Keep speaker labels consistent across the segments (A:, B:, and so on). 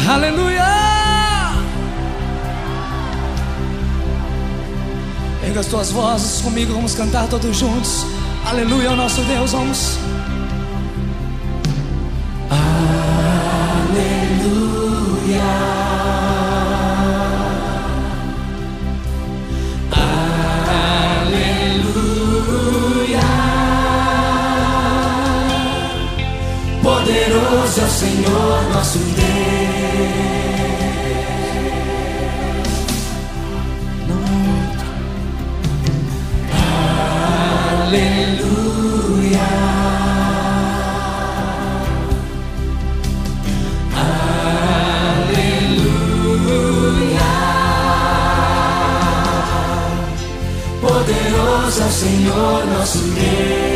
A: Aleluia! Erga as tuas vozes comigo, vamos cantar todos juntos. Aleluia ao nosso Deus, vamos. Aleluia. Poderoso é o Senhor nosso Deus. Não há outro. Aleluia. Aleluia. Poderoso é o Senhor nosso Deus.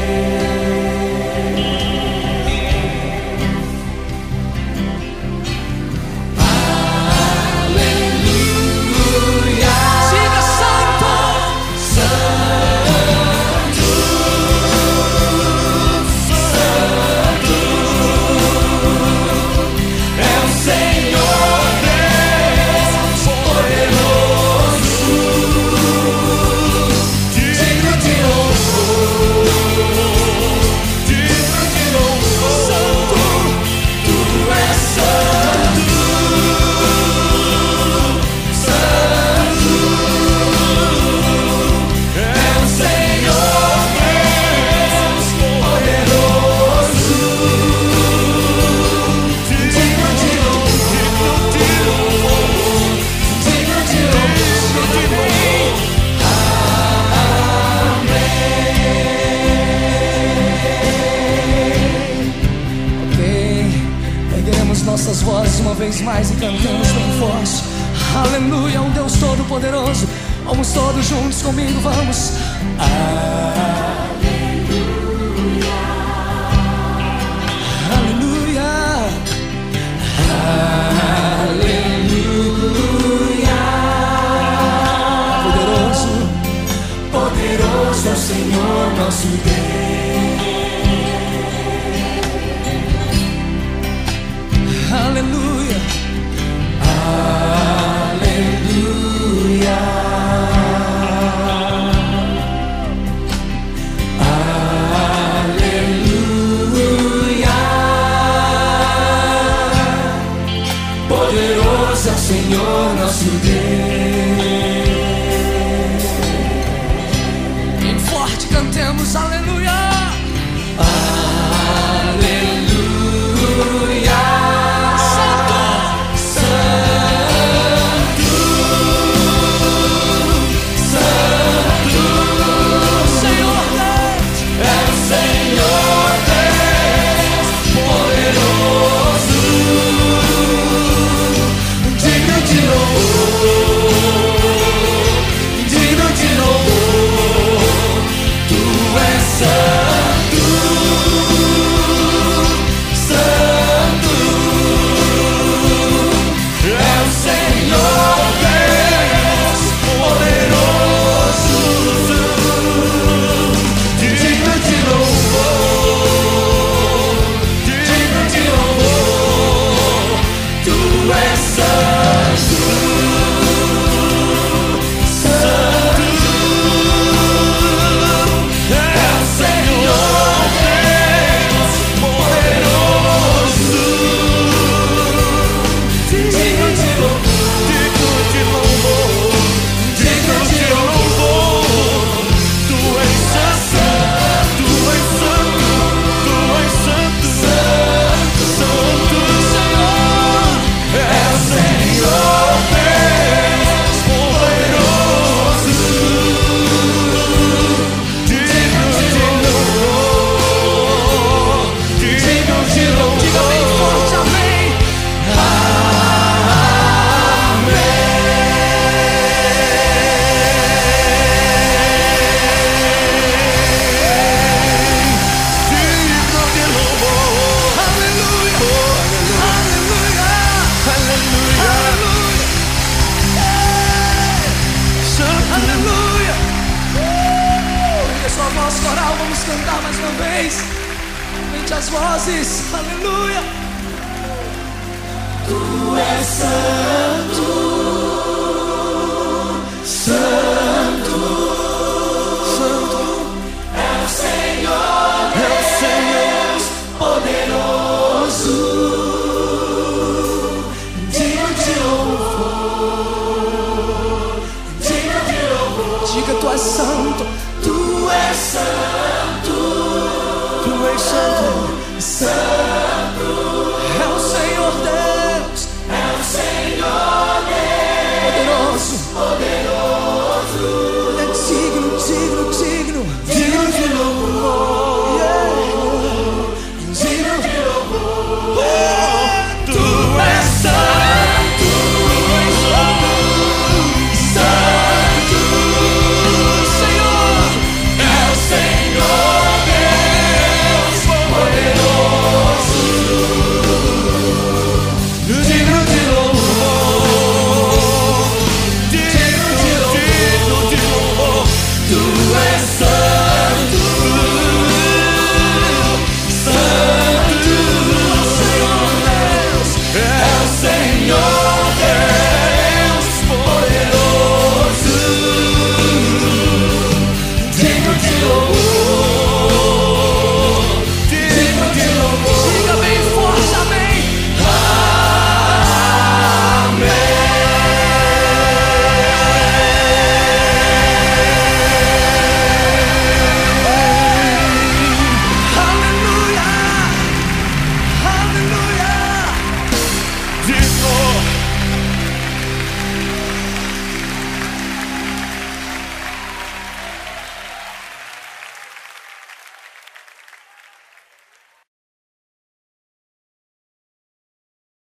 A: Nossas vozes uma vez mais e cantamos bem forte. Aleluia, um Deus todo-poderoso. Vamos todos juntos comigo, vamos. Aleluia. Aleluia. Aleluia. Poderoso, poderoso é o Senhor nosso Deus. Aleluia, aleluia, aleluia. Poderoso é o Senhor nosso Deus. Bem forte cantemos, aleluia, aleluia. as vozes, aleluia. Tu és santo, santo, santo. É o Senhor, poderoso, digno de louvor, digno de louvor. Diga, tu és santo, tu és santo, tu és santo, santo. É o Senhor Deus, poderoso, poderoso. É digno, digno, digno, digno de louvor, digno de louvor. Tu és santo, santo, Senhor. É o Senhor Deus poderoso, digno de louvor, digno de louvor. Tu és santo, santo, Senhor Deus. É o Senhor Deus poderoso, digno de louvor, digno de louvor. Diga bem forte, amém. Amém. Aleluia, aleluia.
B: Digno.